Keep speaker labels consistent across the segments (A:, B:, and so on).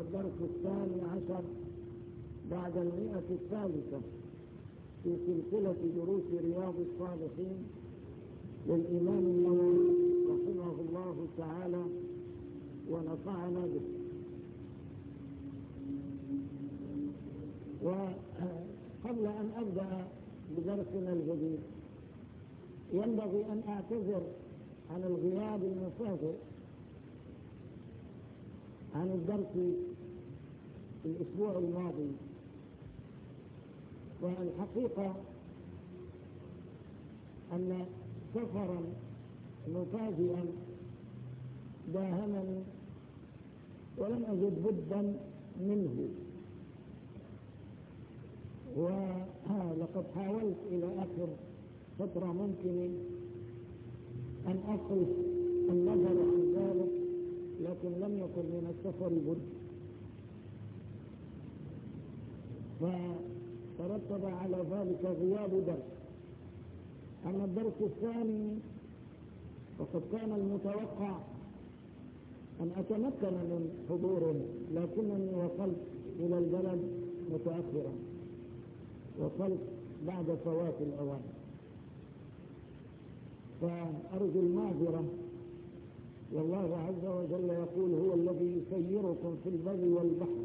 A: الدرس 12 بعد 100 في سلسلة دروس رياض الصالحين للإمام النووي رحمه الله تعالى ونفعنا به. وقبل أن أبدأ بدرسنا الجديد ينبغي أن أعتذر عن الغياب المفاجئ عن الدرس الأسبوع الماضي، والحقيقة أن سفرا مفاجئا داهمني ولم أجد بدا منه، ولقد حاولت إلى آخر فترة ممكن أن أصرف النظر عن ذلك، لكن لم يكن من السفر بد، فترتب على ذلك غياب درس. أما الدرس الثاني فقد كان المتوقع أن أتمكن من حضوره، لكنني وصلت إلى البلد متأخرا، وصلت بعد فوات الأوان، فأرجو المعذرة. والله عز وجل يقول: هو الذي يسيركم في البر والبحر.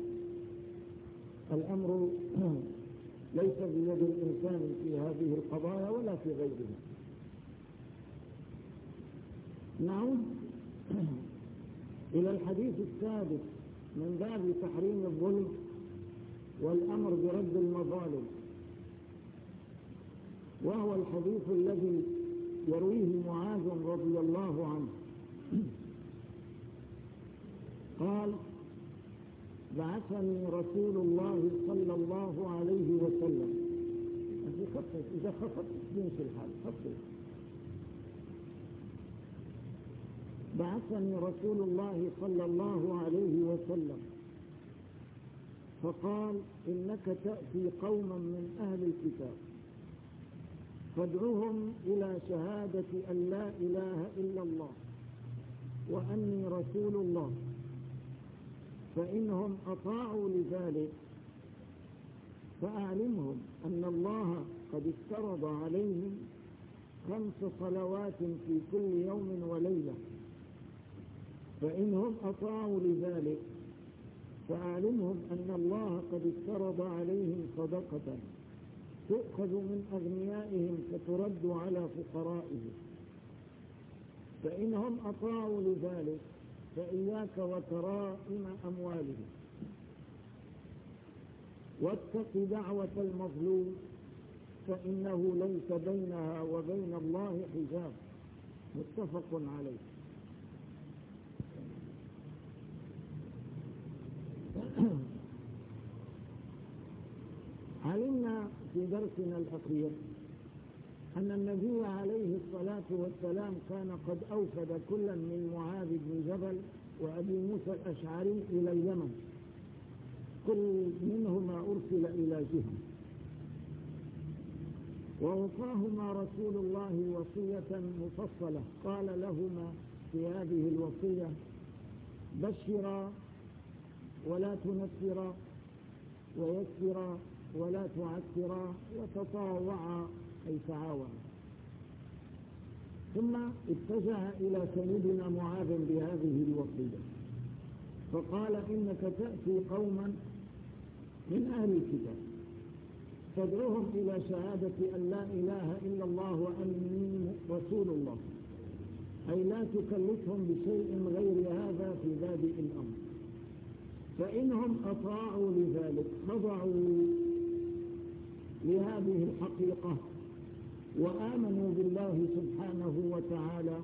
A: الأمر ليس بيد الإنسان في هذه القضايا ولا في غيرها. نعود إلى الحديث السادس من باب تحريم الظلم والأمر برد المظالم، وهو الحديث الذي يرويه معاذ رضي الله عنه قال: بعثني رسول الله صلى الله عليه وسلم. إذا خفت يمشي الحال. بعثني رسول الله صلى الله عليه وسلم فقال: إنك تأتي قوما من أهل الكتاب فادعوهم إلى شهادة أن لا إله إلا الله وأني رسول الله، فإنهم أطاعوا لذلك فأعلمهم أن الله قد افترض عليهم 5 صلوات في كل يوم وليلة، فإنهم أطاعوا لذلك فأعلمهم أن الله قد افترض عليهم صدقة تؤخذ من أغنيائهم فترد على فقرائهم، فإنهم أطاعوا لذلك فإياك وكرائم أموالهم، واتق دعوة المظلوم فإنه ليس بينها وبين الله حجاب. متفق عليه. علمنا في درسنا الأخير أن النبي عليه الصلاة والسلام كان قد أوفد كلا من معاذ بن جبل وأبي موسى الأشعري إلى اليمن، كل منهما أرسل إلى جهة، ووصاهما رسول الله وصية مفصلة. قال لهما في هذه الوصية: بشرا ولا تنفرا، ويسرا ولا تعسرا، وتطاوعا أي تعاونا. ثم اتجه إلى سيدنا معاذ بهذه الوصية فقال: إنك تأتي قوما من أهل الكتاب تدعوهم إلى شهادة أن لا إله إلا الله وأني رسول الله، أي لا تكلفهم بشيء غير هذا في بادئ الأمر، فإنهم أطاعوا لذلك خضعوا لهذه الحقيقة وآمنوا بالله سبحانه وتعالى،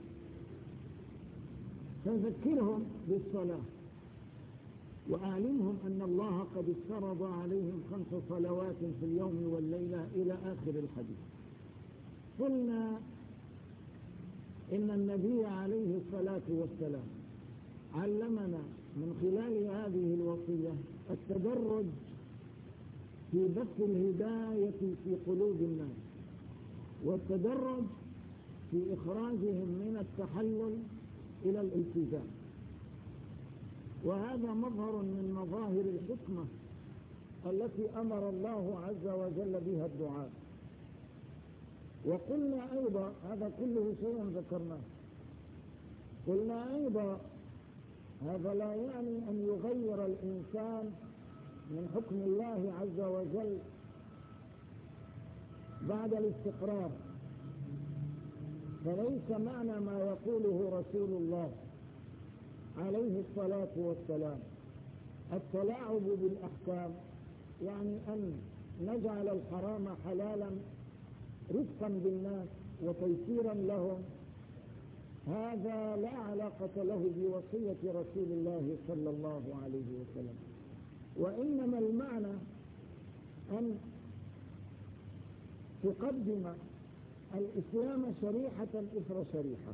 A: فذكرهم بالصلاة وأعلمهم أن الله قد افترض عليهم 5 صلوات في اليوم والليلة إلى آخر الحديث. قلنا إن النبي عليه الصلاة والسلام علمنا من خلال هذه الوصية التدرج في بث الهداية في قلوب الناس، والتدرج في إخراجهم من التحلل إلى الالتزام. وهذا مظهر من مظاهر الحكمة التي أمر الله عز وجل بها الدعاء. وقلنا أيضا، هذا كله شيء ذكرناه، قلنا أيضا هذا لا يعني أن يغير الإنسان من حكم الله عز وجل بعد الاستقرار، فليس معنى ما يقوله رسول الله عليه الصلاة والسلام التلاعب بالأحكام، يعني أن نجعل الحرام حلالا رفقا بالناس وتيسيرا لهم، هذا لا علاقة له بوصية رسول الله صلى الله عليه وسلم. وإنما المعنى أن تقدم الإسلام شريحة إثر شريحة،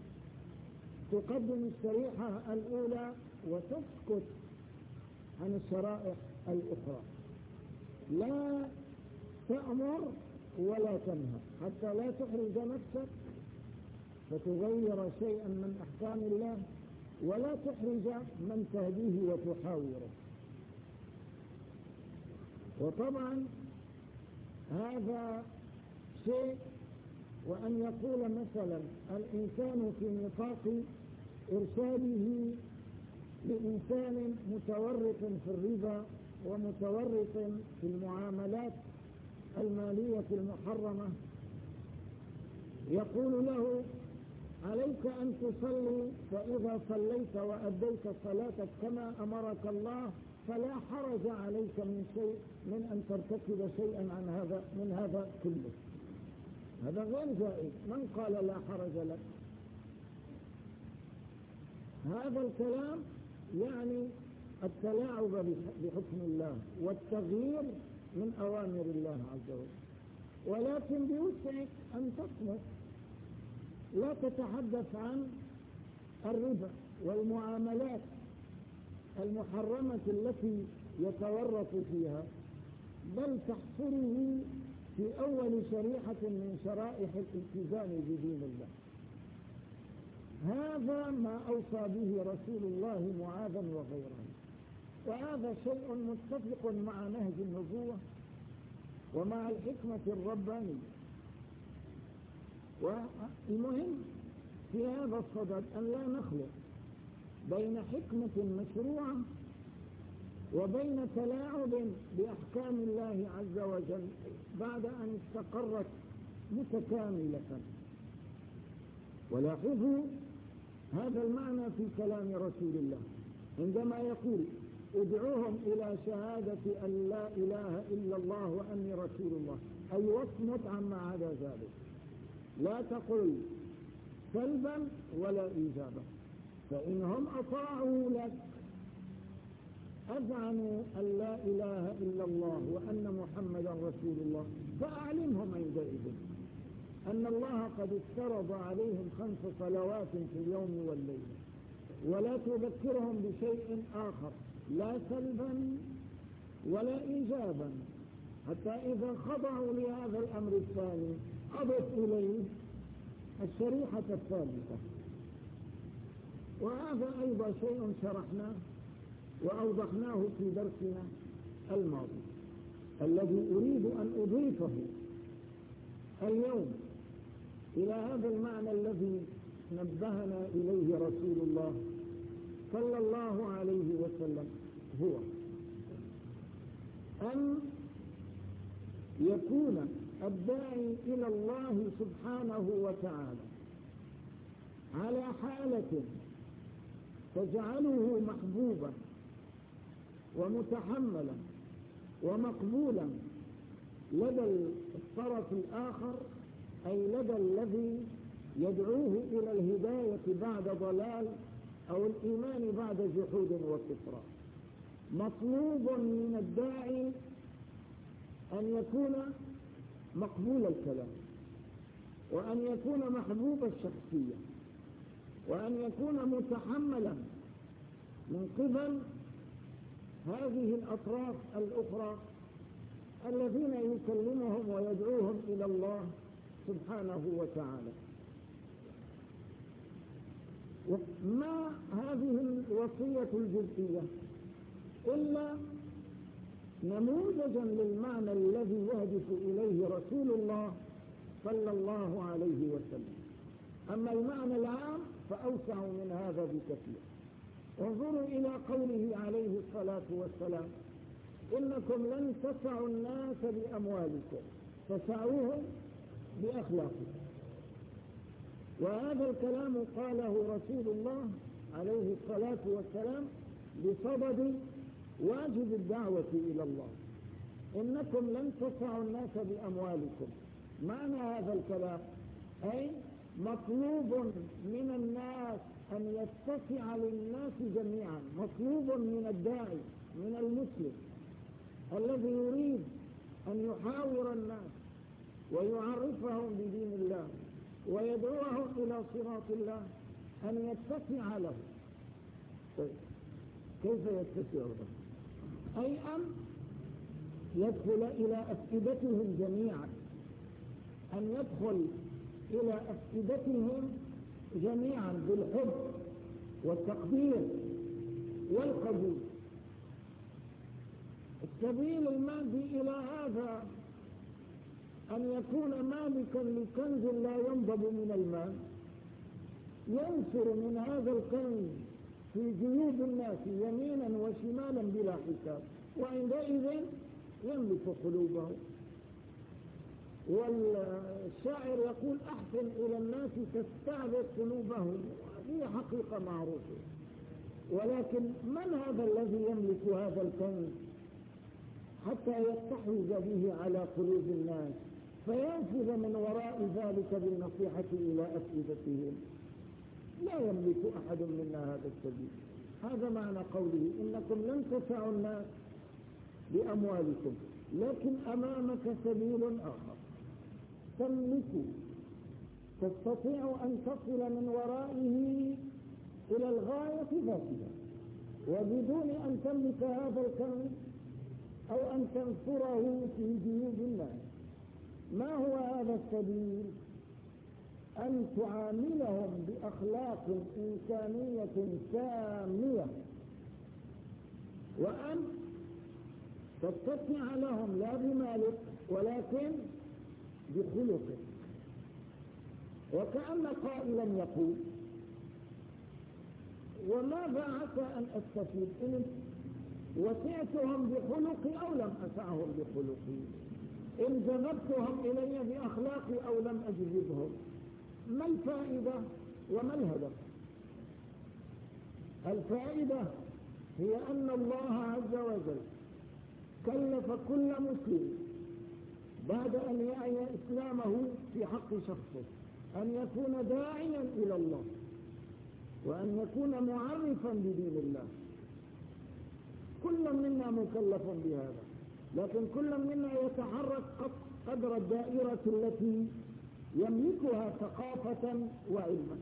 A: تقدم الشريحة الأولى وتسكت عن الشرائح الأخرى، لا تأمر ولا تنهى حتى لا تحرج نفسك فتغير شيئا من أحكام الله، ولا تحرج من تهديه وتحاوره. وطبعا هذا شيء، وأن يقول مثلا الإنسان في نطاق إرشاده لإنسان متورط في الربا ومتورط في المعاملات المالية المحرمة، يقول له عليك أن تصلي، فإذا صليت وأديت صلاتك كما أمرك الله فلا حرج عليك من شيء من أن ترتكب شيئا من هذا كله. هذا غير جائز. من قال لا حرج لك؟ هذا الكلام يعني التلاعب بحكم الله والتغيير من أوامر الله عز وجل. ولكن بوسعك أن تصمت، لا تتحدث عن الربا والمعاملات المحرمة التي يتورط فيها، بل تحصره في أول شريحة من شرائح الالتزام بدين الله. هذا ما أوصى به رسول الله معاذا وغيره، وهذا شيء متفق مع نهج النبوة ومع الحكمة الربانية. والمهم في هذا الصدد أن لا نخلط بين حكمة مشروعة وبين تلاعب بأحكام الله عز وجل بعد أن استقرت متكاملة. ولاحظوا هذا المعنى في كلام رسول الله عندما يقول ادعوهم إلى شهادة أن لا إله إلا الله وأني رسول الله، أي واصمت عما عدا ذلك، لا تقل سلبا ولا إيجابا، فإنهم أطاعوا لك أذعنوا أن لا إله إلا الله وأن محمدا رسول الله، فأعلمهم عندئذ أن الله قد افترض عليهم 5 صلوات في اليوم والليلة، ولا تذكرهم بشيء آخر لا سلبا ولا إيجابا، حتى إذا خضعوا لهذا الأمر الثاني أضف إليه الشريحة الثالثة. وهذا أيضا شيء شرحناه وأوضحناه في درسنا الماضي، الذي أريد أن أضيفه اليوم إلى هذا المعنى الذي نبهنا إليه رسول الله صلى الله عليه وسلم، هو أن يكون الداعي إلى الله سبحانه وتعالى على حالة تجعله محبوبا ومتحملا ومقبولا لدى الطرف الآخر، أي لدى الذي يدعوه إلى الهداية بعد ضلال أو الإيمان بعد جحود وكفران. مطلوب من الداعي أن يكون مقبول الكلام، وأن يكون محبوب الشخصية، وأن يكون متحملا من قبل هذه الأطراف الأخرى الذين يكلمهم ويدعوهم إلى الله سبحانه وتعالى. ما هذه الوصية الجزئية إلا نموذجا للمعنى الذي يهدف إليه رسول الله صلى الله عليه وسلم. أما المعنى العام فأوسع من هذا بكثير. انظروا إلى قوله عليه الصلاة والسلام: إنكم لن تسعوا الناس بأموالكم فسعوهم بأخلاقكم. وهذا الكلام قاله رسول الله عليه الصلاة والسلام بصدد واجب الدعوة إلى الله. إنكم لن تسعوا الناس بأموالكم، معنى هذا الكلام أي مطلوب من الناس أن يتسع للناس جميعا، مطلوب من الداعي من المسلم الذي يريد أن يحاور الناس ويعرفهم بدين الله ويدعوهم إلى صراط الله أن يتسع له. كيف يتسع له؟ أي أن يدخل إلى أفئدتهم جميعا، أن يدخل إلى أفئدتهم جميعا بالحب والتقدير والقبول. السبيل المادي إلى هذا أن يكون مالكا لكنز لا ينضب من المال، ينشر من هذا الكنز في جيوب الناس يمينا وشمالا بلا حساب، وعندئذ يملك قلوبه. والشاعر يقول: أحسن إلى الناس تستعبد قلوبهم. هذه حقيقة معروفة، ولكن من هذا الذي يملك هذا الكنز حتى يستحوذ به على قلوب الناس فينفذ من وراء ذلك بالنصيحة إلى أفئدتهم؟ لا يملك أحد منا هذا السبيل. هذا معنى قوله: إنكم لن تسعوا الناس بأموالكم، لكن أمامك سبيل آخر تملك، تستطيع أن تصل من ورائه إلى الغاية ذاتها وبدون أن تملك هذا الكنز أو أن تنصره في جيوب الناس. ما هو هذا السبيل؟ أن تعاملهم بأخلاق إنسانية سامية، وأن تستطيع لهم لا بمالك ولكن بخلقك. وكأن قائلا يقول: وماذا عسى أن أستفيد إن وسعتهم بخلقي أو لم أسعهم بخلقي، إن جذبتهم إلي بأخلاقي أو لم أجذبهم؟ ما الفائدة وما الهدف؟ الفائدة هي أن الله عز وجل كلف كل مسلم بعد أن يعي إسلامه في حق شخصه أن يكون داعيا إلى الله وأن يكون معرفا بدين الله. كل منا مكلف بهذا، لكن كل منا يتحرك قدر الدائرة التي يملكها ثقافة وعلما.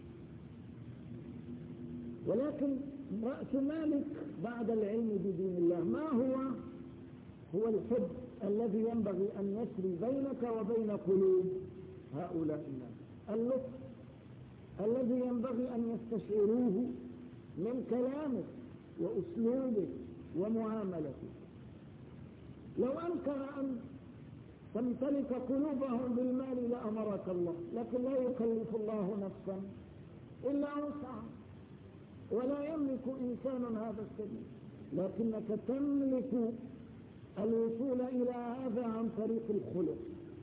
A: ولكن رأس مالك بعد العلم بدين الله ما هو؟ هو الحب الذي ينبغي أن يسري بينك وبين قلوب هؤلاء الناس، اللطف الذي ينبغي أن يستشعروه من كلامك وأسلوبك ومعاملتك. لو أمكن أن تمتلك قلوبهم بالمال لأمرك الله، لكن لا يكلف الله نفسا إلا وسعها، ولا يملك إنسان هذا السبيل، لكنك تملك الوصول إلى هذا عن طريق الخلق،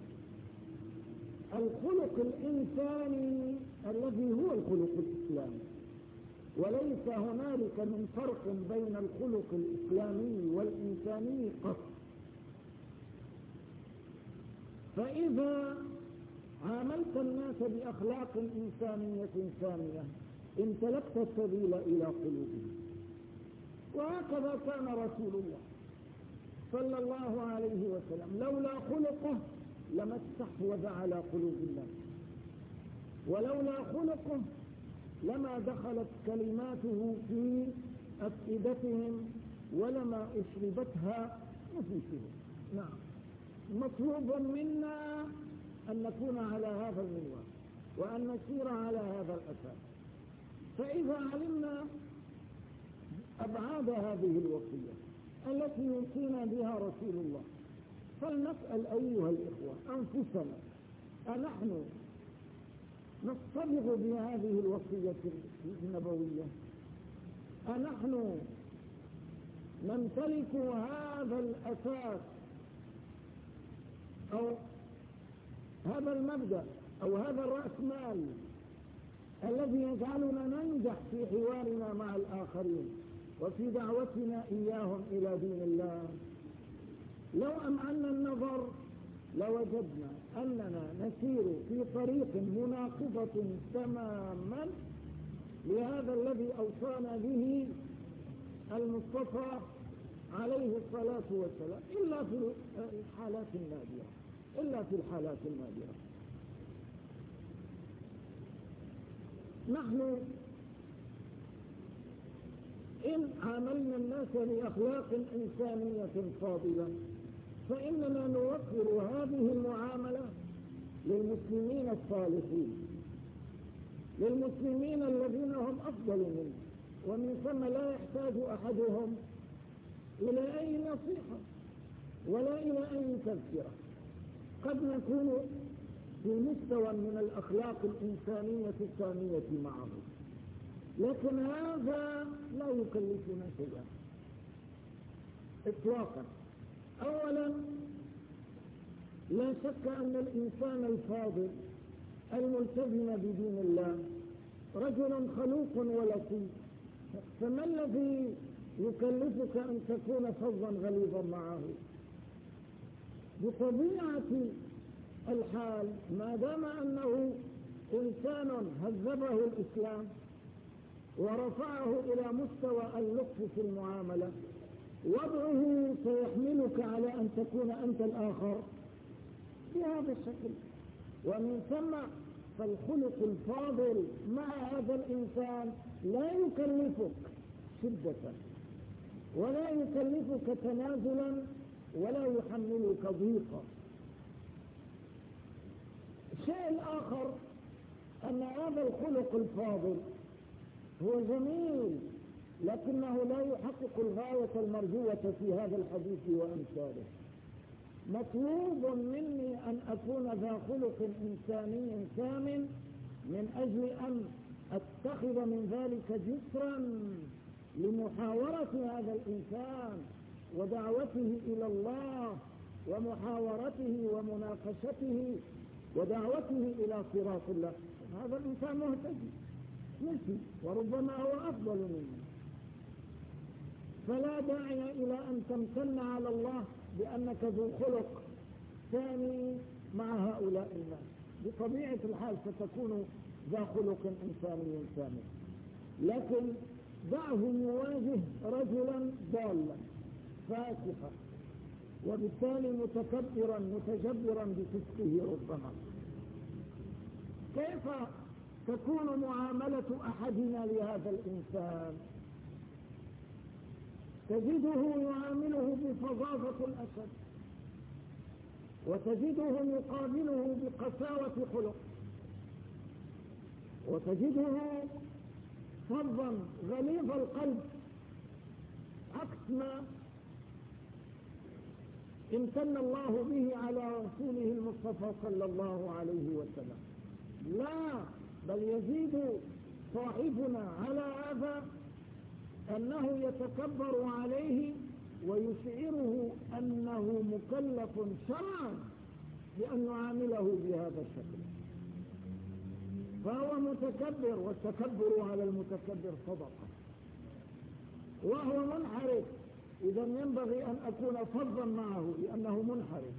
A: الخلق الإنساني الذي هو الخلق الإسلامي. وليس هنالك من فرق بين الخلق الإسلامي والإنساني قط. فإذا عاملت الناس بأخلاق إنسانية سامية امتلكت السبيل إلى قلوبهم. وهكذا كان رسول الله صلى الله عليه وسلم، لولا خلقه لما استحوذ على قلوب الناس، ولولا خلقه لما دخلت كلماته في أفئدتهم ولما أشربتها نفوسهم. نعم، مطلوب منا أن نكون على هذا المنوال وأن نسير على هذا الأساس. فإذا علمنا أبعاد هذه الوصية التي يوصينا بها رسول الله، فلنسأل أيها الإخوة أنفسنا: أنحن نصطبغ بهذه الوصية النبوية؟ أنحن نمتلك هذا الأساس أو هذا المبدأ أو هذا الرأسمال الذي يجعلنا ننجح في حوارنا مع الآخرين وفي دعوتنا إياهم إلى دين الله؟ لو أمعنا النظر لوجدنا أننا نسير في طريق مناقضة تماما لهذا الذي أوصانا به المصطفى عليه الصلاة والسلام، إلا في الحالات النادرة. نحن إن عاملنا الناس بأخلاق إنسانية فاضلة فإننا نوفر هذه المعاملة للمسلمين الصالحين، للمسلمين الذين هم أفضل منا، ومن ثم لا يحتاج أحدهم إلى أي نصيحة ولا إلى أي تذكرة. قد نكون في مستوى من الأخلاق الإنسانية السامية معه، لكن هذا لا يكلفنا شيئا إطلاقا. أولا، لا شك أن الإنسان الفاضل الملتزم بدين الله رجل خلوق ولطيف، فما الذي يكلفك أن تكون فظا غليظا معه؟ بطبيعة الحال ما دام أنه إنسان هذبه الإسلام ورفعه إلى مستوى اللطف في المعاملة، وضعه سيحملك على أن تكون أنت الآخر بهذا الشكل. ومن ثم فالخلق الفاضل مع هذا الإنسان لا يكلفك شدة ولا يكلفك تنازلا ولا يحملك ضيقا. الشيء الآخر أن هذا الخلق الفاضل هو جميل، لكنه لا يحقق الغاية المرجوة في هذا الحديث وأمثاله. مطلوب مني أن أكون ذا خلق إنساني ثامن من أجل أن أتخذ من ذلك جسرا لمحاورة هذا الإنسان ودعوته إلى الله ومحاورته ومناقشته ودعوته إلى صراط الله. هذا الإنسان مهتدي مثلي وربما هو أفضل مني، فلا داعي إلى أن تمتن على الله بأنك ذو خلق ثاني مع هؤلاء الناس. بطبيعة الحال ستكون ذا خلق إنساني ثاني، لكن دعه يواجه رجلا ضالا فاسقا وبالتالي متكبرا متجبرا بفسقه ربما. كيف تكون معاملة أحدنا لهذا الإنسان؟ تجده يعامله بفظاظة الأسد، وتجده يقابله بقساوة خلق، وتجده فظا غليظ القلب عكس ما امتن الله به على رسوله المصطفى صلى الله عليه وسلم. لا، بل يزيد صاحبنا على هذا أنه يتكبر عليه ويشعره أنه مكلف شرعا بأن يعامله بهذا الشكل، فهو متكبر، والتكبر على المتكبر صدقة، وهو منحرف. إذا ينبغي أن أكون فظا معه لأنه منحرف،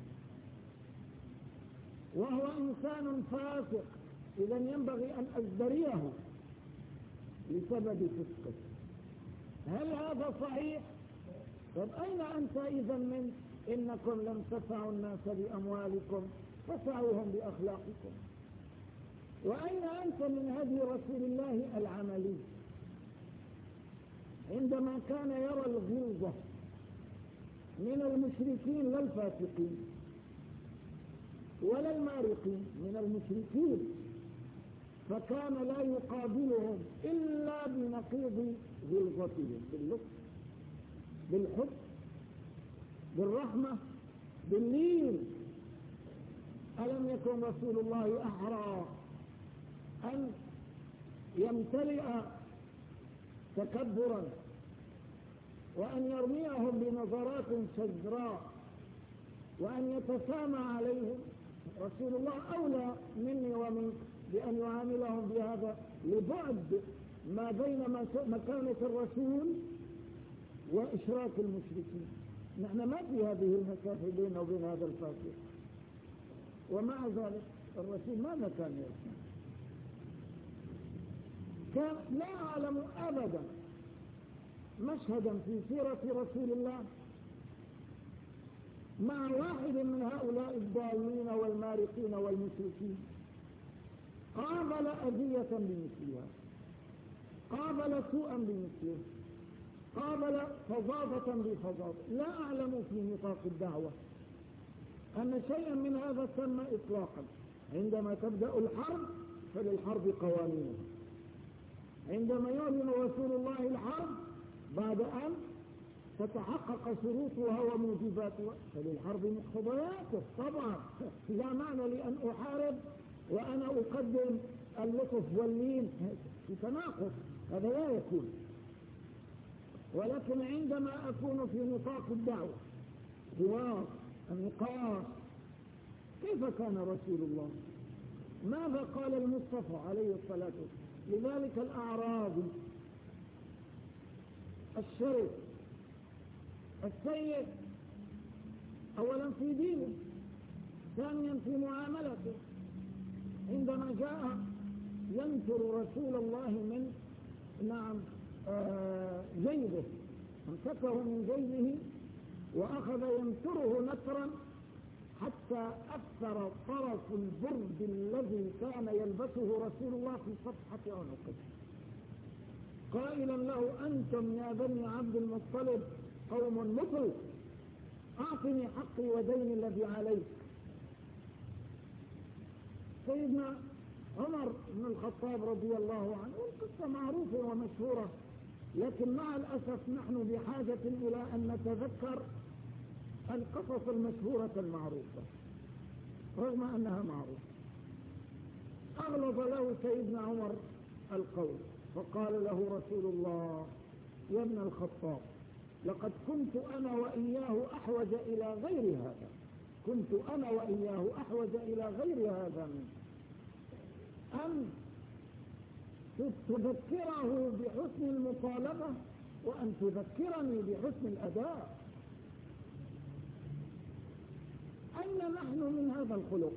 A: وهو إنسان فاسق، إذا ينبغي أن أزدريه لسبب فسقه. هل هذا صحيح؟ طب أين أنت إذا من إنكم لم تسعوا الناس بأموالكم فسعوهم بأخلاقكم؟ وأين أنت من هدي رسول الله العملي عندما كان يرى الغلظة من المشركين لا الفاسقين ولا المارقين، من المشركين فكان لا يقابلهم إلا بنقيض غلظتهم، باللطف، بالحب، بالرحمة، باللين. ألم يكن رسول الله أحرى أن يمتلئ تكبرا وأن يرميهم بنظرات شجراء وأن يتسامى عليهم؟ رسول الله أولى مني ومنك بأن يعاملهم بهذا لبعد ما بين مكانة الرسول وإشراك المشركين. نحن ما في هذه المسافة بيننا وبين هذا الفاسق، ومع ذلك الرسول ماذا كان يصنع؟ كان لا أعلم أبدا مشهدا في سيرة رسول الله مع واحد من هؤلاء الضالين والمارقين والمشركين قابل أذية بمثلها، قابل سوءا بمثله، قابل فظاظة بفظاظة. لا أعلم في نطاق الدعوة أن شيئا من هذا تم إطلاقا. عندما تبدأ الحرب فللحرب قوانينها، عندما يعلن رسول الله الحرب بعد أن تتحقق شروطها وموجباتها فللحرب مقتضياته. طبعا لا معنى لأن أحارب وأنا أقدم اللطف واللين في تناقض، هذا لا يكون. ولكن عندما أكون في نطاق الدعوة، حوار، النقاش، كيف كان رسول الله؟ ماذا قال المصطفى عليه الصلاة والسلام؟ لذلك الأعرابي الشريف السيء أولا في دينه، ثانيا في معاملته، عندما جاء ينشر رسول الله من جيبه، امسكه من جيبه وأخذ ينشره نشرا حتى أثر طرف البرد الذي كان يلبسه رسول الله في صفحة عنقه، قائلا له: أنتم يا بني عبد المطلب قوم مثل، أعطني حقي ودين الذي عليك. سيدنا عمر بن الخطاب رضي الله عنه، والقصة معروفة ومشهورة، لكن مع الأسف نحن بحاجة إلى أن نتذكر القصص المشهورة المعروفة رغم أنها معروفة. أغلظ له سيدنا عمر القول فقال له رسول الله: يا ابن الخطاب، لقد كنت أنا وإياه أحوج إلى غير هذا، كنت أنا وإياه أحوج إلى غير هذا منه، أن تذكره بحسن المطالبة وأن تذكرني بحسن الأداء. أين نحن من هذا الخلق؟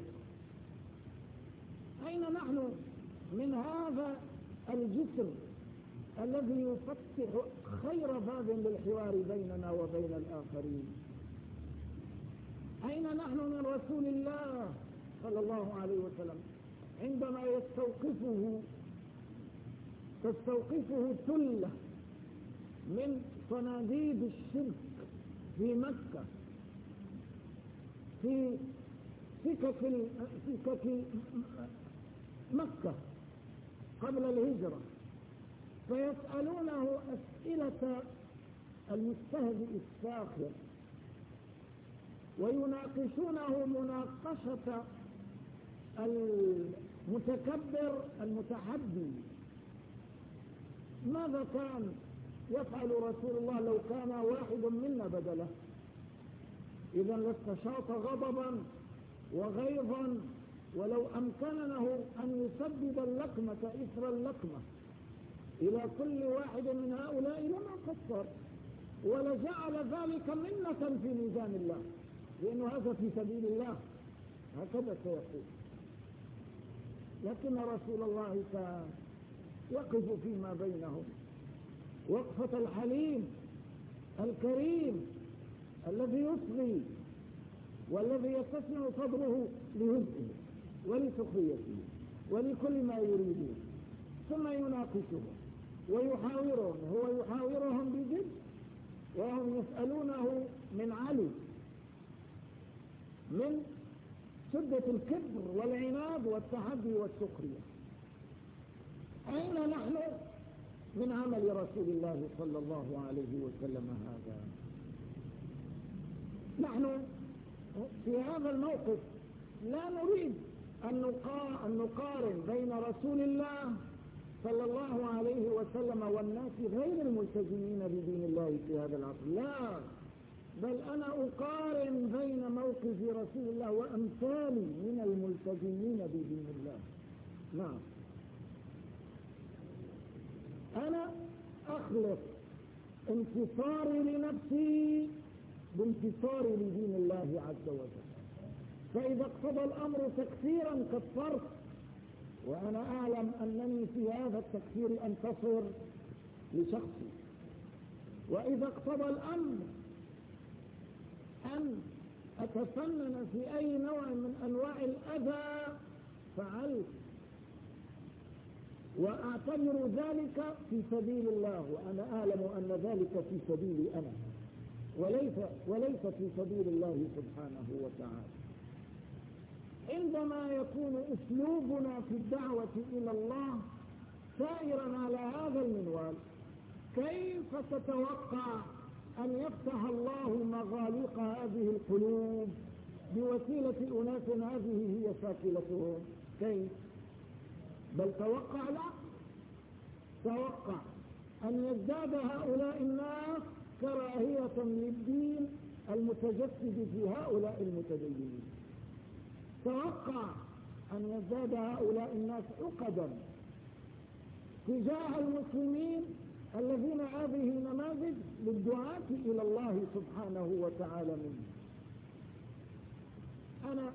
A: أين نحن من هذا الجسر الذي يفتح خير باب للحوار بيننا وبين الآخرين؟ أين نحن من رسول الله صلى الله عليه وسلم عندما تستوقفه ثلة من صناديد الشرك في مكة، في سكك مكة قبل الهجرة، فيسألونه أسئلة المستهزئ الساخر ويناقشونه مناقشة المتكبر المتحدي. ماذا كان يفعل رسول الله لو كان واحد منا بدله؟ إذا لاستشاط غضبا وغيظا، ولو أمكنه أن يسدد اللقمة إثر اللقمة إلى كل واحد من هؤلاء لما قصر، ولجعل ذلك منة في ميزان الله، لأنه هذا في سبيل الله، هكذا سيقول. لكن رسول الله كان يقف فيما بينهم وقفة الحليم الكريم الذي يصغي والذي يتسع صدره لهزئه ولسخريته ولكل ما يريدون، ثم يناقشهم ويحاورهم، هو يحاورهم بجد وهم يسألونه من علي، من شدة الكبر والعناد والتحدي والسخرية. أين نحن من عمل رسول الله صلى الله عليه وسلم هذا؟ نحن في هذا الموقف لا نريد أن نقارن بين رسول الله صلى الله عليه وسلم والناس غير الملتزمين بدين الله في هذا العصر، لا، بل أنا أقارن بين موقف رسول الله وأمثالي من الملتزمين بدين الله. نعم، أنا أخلق انتصاري لنفسي بانتصاري لدين الله عز وجل، فإذا اقتضى الأمر تكفيرا كفرت، وأنا أعلم أنني في هذا التكفير أنتصر لشخصي، وإذا اقتضى الأمر أن أتفنن في أي نوع من أنواع الأذى فعلت، وأعتبر ذلك في سبيل الله، وأنا أعلم أن ذلك في سبيلي أنا وليس في سبيل الله سبحانه وتعالى. عندما يكون أسلوبنا في الدعوة إلى الله سائرا على هذا المنوال، كيف تتوقع أن يفتح الله مغاليق هذه القلوب بوسيلة أناس هذه هي شاكلتهم؟ كيف؟ بل توقع أن يزداد هؤلاء الناس كراهية للدين المتجسد في هؤلاء المتدينين، توقع أن يزداد هؤلاء الناس عقدا تجاه المسلمين الذين هذه نماذج للدعاة إلى الله سبحانه وتعالى منه. أنا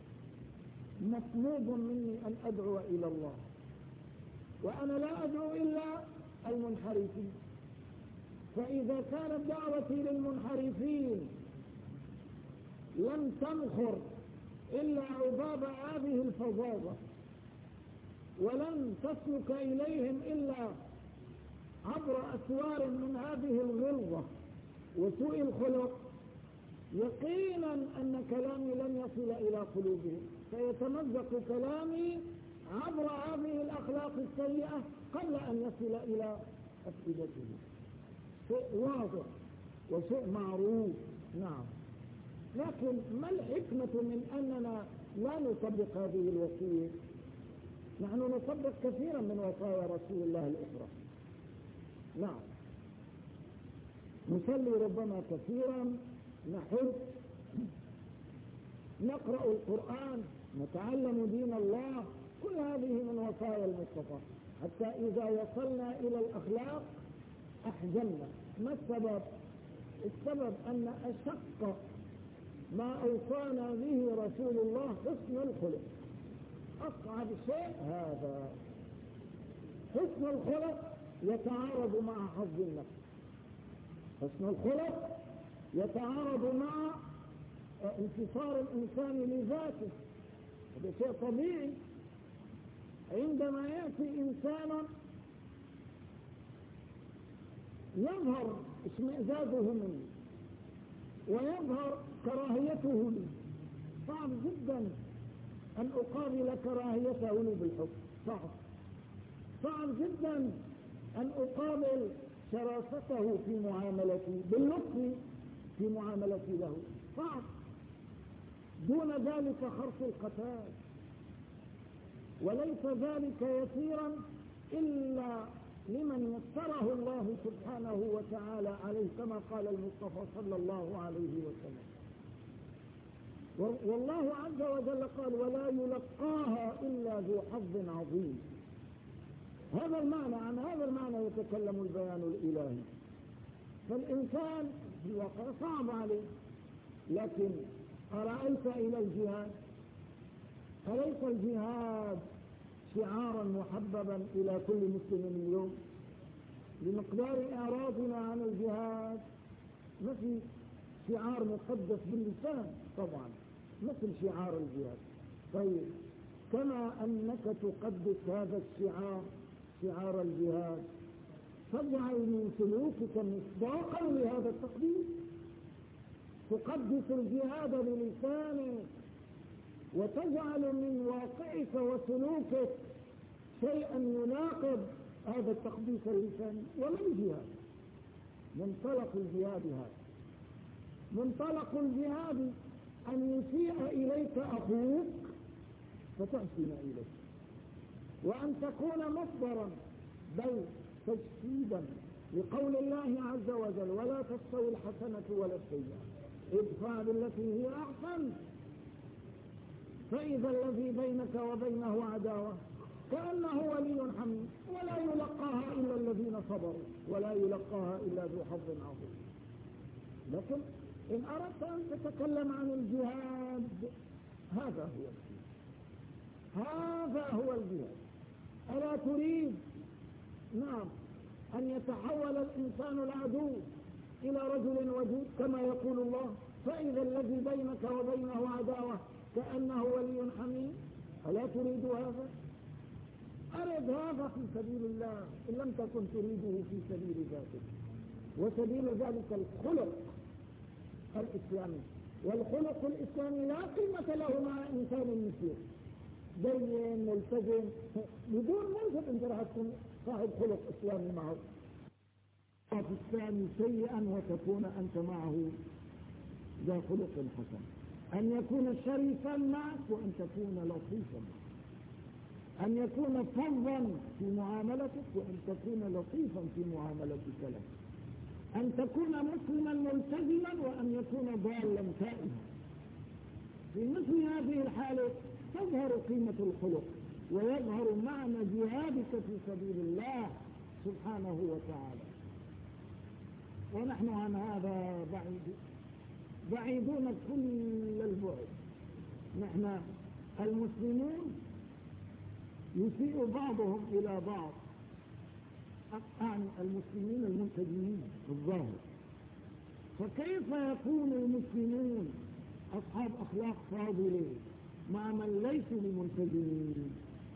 A: مطلوب مني أن أدعو إلى الله، وأنا لا أدعو إلا المنحرفين، فإذا كانت دعوتي للمنحرفين لم تنخر إلا عباب هذه الفظاظة، ولن تسلك إليهم إلا عبر أسوار من هذه الغلظة وسوء الخلق، يقينا أن كلامي لن يصل إلى قلوبهم، فيتمزق كلامي عبر هذه الأخلاق السيئة قبل أن يصل إلى أفئدتهم. شيء واضح وشيء معروف. نعم، لكن ما الحكمة من أننا لا نطبق هذه الوصية؟ نحن نطبق كثيرا من وصايا رسول الله الأخرى. نعم، نصلي ربما كثيرا، نحج، نقرأ القرآن، نتعلم دين الله، كل هذه من وصايا المصطفى، حتى إذا وصلنا إلى الأخلاق أحزننا. ما السبب؟ السبب أن أشق ما أوصانا به رسول الله حسن الخلق. أصعب شيء هذا، حسن الخلق يتعارض مع حظ النفس، حسن الخلق يتعارض مع انتصار الإنسان لذاته، هذا شيء طبيعي. عندما يأتي إنسان يظهر اشمئزازه مني ويظهر كراهيته لي، صعب جدا أن أقابل كراهيته لي بالحب، صعب جدا أن أقابل شراسته في معاملتي باللطف في معاملتي له، صعب. دون ذلك خرص القتال، وليس ذلك يسيرا إلا لمن يسره الله سبحانه وتعالى عليه، كما قال المصطفى صلى الله عليه وسلم. والله عز وجل قال: ولا يلقاها إلا ذو حظ عظيم. هذا المعنى، عن هذا المعنى يتكلم البيان الإلهي. فالإنسان في الواقع صعب عليه، لكن أرأيت إلى الجهاد؟ أليس الجهاد شعارا محببا إلى كل مسلم اليوم؟ بمقدار إعراضنا عن الجهاد ما في شعار مقدس باللسان طبعا مثل شعار الجهاد. طيب، كما أنك تقدس هذا الشعار، شعار الجهاد، فاجعل من سلوكك مصداقا لهذا التقديس. تقدس الجهاد بلسانك، وتجعل من واقعك وسلوكك شيئا يناقض هذا التقديس اللساني ولا الجهاد. منطلق الجهاد هذا، منطلق الجهاد أن يسيء إليك أخوك فتحسن إليه، وأن تكون مصدرا بل تجسيدا لقول الله عز وجل: ولا تستوي الحسنة ولا السيئة ادفع بالتي هي أحسن فإذا الذي بينك وبينه عداوة كأنه ولي حميد ولا يلقاها إلا الذين صبروا ولا يلقاها إلا ذو حظ عظيم. لكن إن أردت أن تتكلم عن الجهاد هذا هو الجهاد، هذا هو الجهاد. ألا تريد نعم أن يتحول الإنسان العدو إلى رجل ودود كما يقول الله: فإذا الذي بينك وبينه عداوة كأنه ولي حميم؟ ألا تريد هذا؟ أرد هذا في سبيل الله إن لم تكن تريده في سبيل ذاتك. وسبيل ذلك الخلق الإسلامي، والخلق الإسلامي لا قيمة له مع إنسان مثله دين ملتزم بدون منصب. أنت راح تكون صاحب خلق إسلامي معه في الثاني سيئا وتكون أنت معه ذا خلق حسن. أن يكون شريفا معك وأن تكون لطيفا معك، أن يكون فظا في معاملتك وأن تكون لطيفا في معاملتك له، أن تكون مسلما ملتزما وأن يكون ضالا تائها. في مثل هذه الحالة تظهر قيمة الخلق ويظهر معنى جهادك في سبيل الله سبحانه وتعالى. ونحن عن هذا بعيدون كل البعد. نحن المسلمون يسيء بعضهم إلى بعض، أعني المسلمين المنتجين الظاهر. فكيف يكون المسلمون أصحاب أخلاق فاضلة مع من ليسوا بمنتجين؟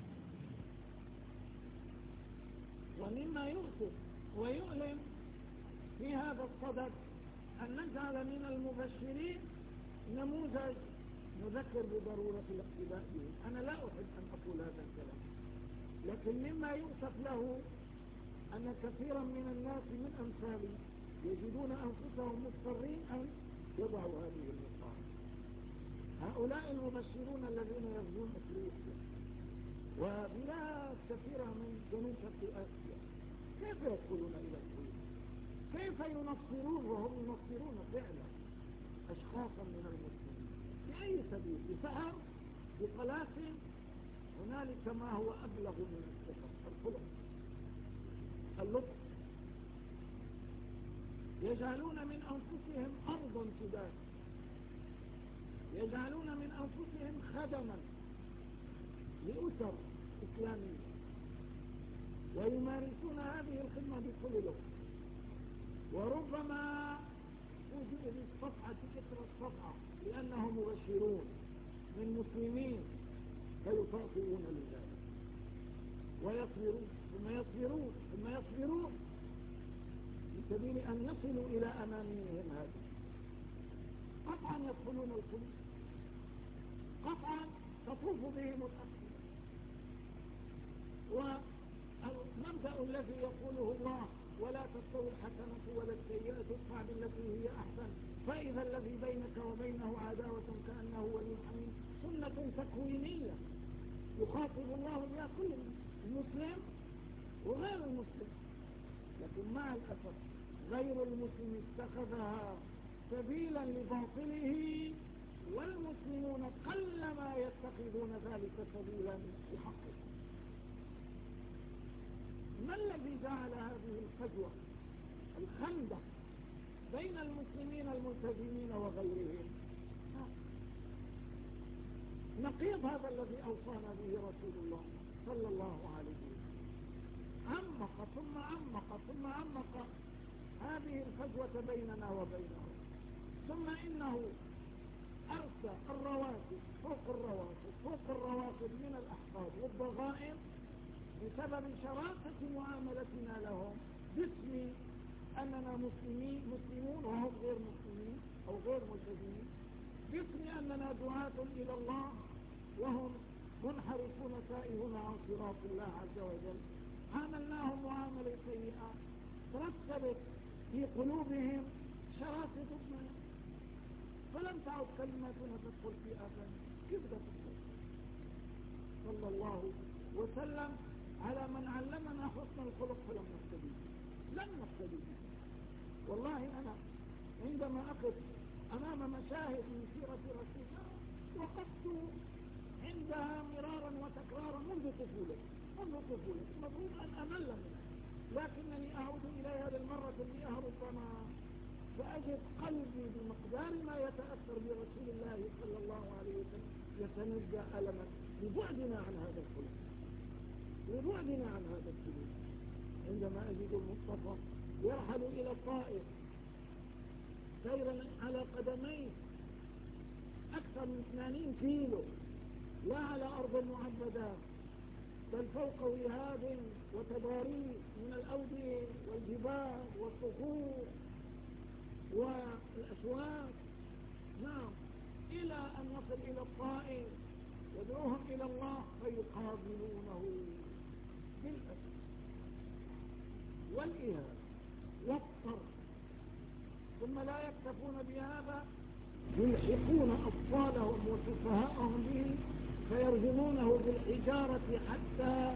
A: ومما يؤسف ويؤلم في هذا الصدد أن نجعل من المبشرين نموذج نذكر بضرورة الاقتداء به. أنا لا أحب أن أقول هذا الكلام، لكن مما يؤسف له أن كثيرا من الناس من أمثالي يجدون أنفسهم مضطرين أن يضعوا هذه المقارنة. هؤلاء المبشرون الذين يغزون أفريقيا وبلاد كثيرة من جنوب شرق آسيا كيف يدخلون إلى الكويت؟ كيف ينصرون وهم ينصرون فعلا أشخاصا من المسلمين؟ بأي سبيل؟ بسحر؟ بطلاسم؟ هنالك ما هو أبلغ من السحر: الخلق، اللطف. يجعلون من أنفسهم أرضا سداد، يجعلون من أنفسهم خدما لأسر إسلامية، ويمارسون هذه الخدمة بكل لطف. وربما وجئوا بالصفحة إثر الصفحة لأنهم مبشرون من مسلمين فيطاطئون لذلك ويصبرون ثم يصبرون بسبيل أن يصلوا إلى أمانيهم هذه. قطعا يدخلون القلوب، قطعا تطوف بهم الأفئدة. والمبدأ الذي يقوله الله: ولا تستوي الحسنة ولا السيئة ادفع بالتي هي أحسن فإذا الذي بينك وبينه عداوة كأنه ولي حميم، سنة تكوينية يخاطب الله بها كل المسلم وغير المسلم. لكن مع الأسف غير المسلم اتخذها سبيلا لباطله، والمسلمون قلما يتخذون ذلك سبيلا لحقه. ما الذي جعل هذه الفجوة الخندق بين المسلمين الملتزمين وغيرهم؟ نقيض هذا الذي أوصانا به رسول الله صلى الله عليه وسلم. عمق ثم عمق ثم عمق هذه الفجوة بيننا وبينهم. ثم إنه أرسى الرواتب فوق الرواتب فوق الرواتب من الأحقاد والضغائن بسبب شراكة معاملتنا لهم باسم أننا مسلمون وهم غير مسلمين أو غير ملتزمين، باسم أننا دعاة إلى الله وهم منحرفون تائهون عن صراط الله عز وجل، عاملناهم معاملة سيئة ترتبت في قلوبهم شراسة الدنيا، فلم تعد كلماتنا تدخل في آذانهم. كيف تدخل؟ صلى الله وسلم على من علمنا حسن الخلق فلم نقتدي، لم نقتدي. والله أنا عندما أقف أمام مشاهد من سيرة رسول الله وقفت عندها مرارا وتكرارا منذ طفولتي، المفروض أن أمل منها، لكنني أعود إليها للمرة المئة ربما، فأجد قلبي بمقدار ما يتأثر برسول الله صلى الله عليه وسلم يتنزع ألما لبعدنا عن هذا الخلق، لبعدنا عن هذا السلوك. عندما أجد المصطفى يرحل إلى الطائف سيرا على قدميه أكثر من 80 كيلو، لا على أرض معبدة بل فوق وهاد وتضاريس من الأودية والجبال والصخور والأشواك، نعم، إلى أن يصل إلى الطائف يدعوهم إلى الله فيقابلونه بالأسف والإهانة والطرد، ثم لا يكتفون بهذا، يلحقون أطفالهم وسفهاءهم به فيرجمونه بالحجارة حتى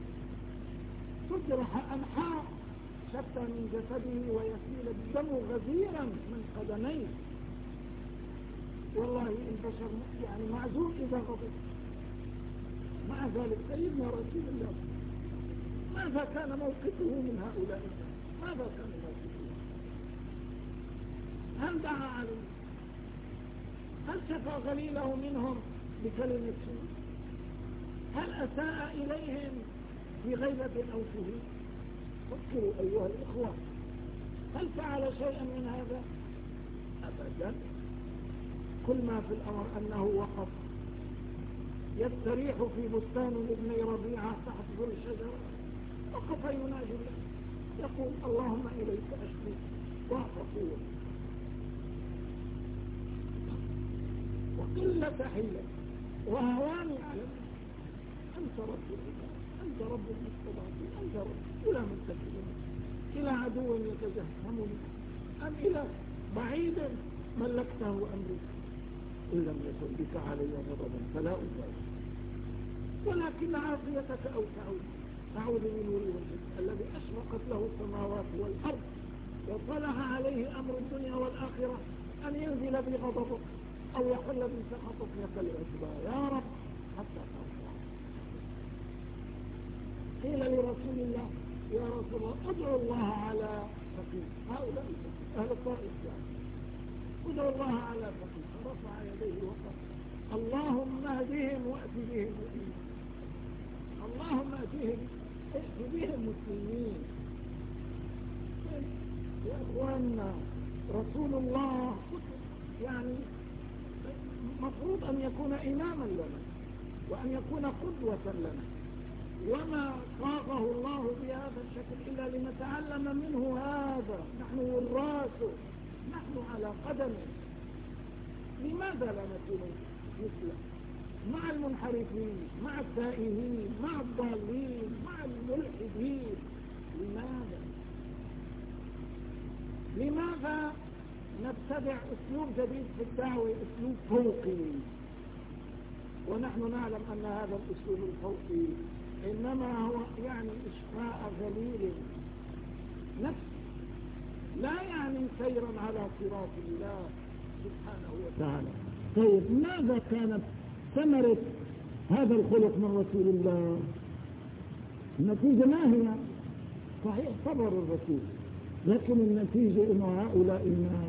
A: تجرح أنحاء شتى من جسده ويسيل الدم غزيرا من قدميه. والله البشر يعني معزول إذا غضب. مع ذلك سيدنا رسول الله ماذا كان موقفه من هؤلاء الناس؟ ماذا كان موقفه؟ هل دعا عليه؟ هل شفى غليله منهم بكلمة سوء؟ هل أساء إليهم في غيبة أو شهود؟ فكروا أيها الإخوة، هل فعل شيئا من هذا؟ أبدا. كل ما في الأمر أنه وقف يستريح في بستان ابن ربيعة تحت ظل شجرة، وقف يناجي الله يقول اللهم إليك أشكو ضعف قوة وقلة حيلة وهواني على أنت رب العباد، أنت رب المستضعفين، أنت رب. إلى من تكلمني؟ إلى عدو يتجهمني أم إلى بعيد ملكته أمري؟ إن لم يكن بك علي غضبا فلا أبالي، ولكن عافيتك أوسع. أعوذ بنور وجهك الذي أشرقت له السماوات والأرض وصلح عليه أمر الدنيا والآخرة أن ينزل بغضبك أو يحل بسخطك لك العتبى يا رب حتى ترضى. قيل لرسول الله يا رسول الله ادعو الله على فقير، هؤلاء أهل الطائف ادعو الله على فقير، فرفع يديه وقال اللهم اهدهم وأت بهم مسلمين، اللهم ائت بهم مسلمين. يا اخواننا رسول الله يعني مفروض أن يكون إماما لنا وأن يكون قدوة لنا، وما صاغه الله بهذا الشكل إلا لنتعلم منه هذا. نحن وراثه، نحن على قدمه، لماذا لا نكون مثله مع المنحرفين، مع التائهين، مع الضالين، مع الملحدين؟ لماذا نبتدع أسلوب جديد في الدعوة، أسلوب فوقي، ونحن نعلم أن هذا الأسلوب الفوقي إنما هو يعني إشفاء غليل نفس، لا يعني سيرا على صراط الله سبحانه وتعالى. طيب ماذا كانت ثمرة هذا الخلق من رسول الله؟ النتيجة ما هي؟ صحيح صبر الرسول، لكن النتيجة إنه هؤلاء الناس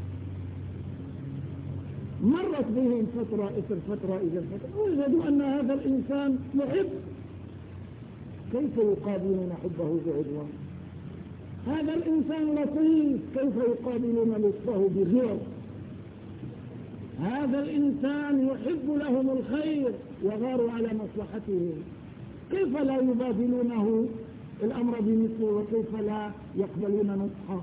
A: مرت بهم فترة إثر فترة إذا فترة وجدوا أن هذا الإنسان محب، كيف يقابلون حبه بعدوان؟ هذا الإنسان لطيف، كيف يقابلون لطفه بغير؟ هذا الإنسان يحب لهم الخير وغاروا على مصلحتهم، كيف لا يبادلونه الأمر بمثله وكيف لا يقبلون نصحه؟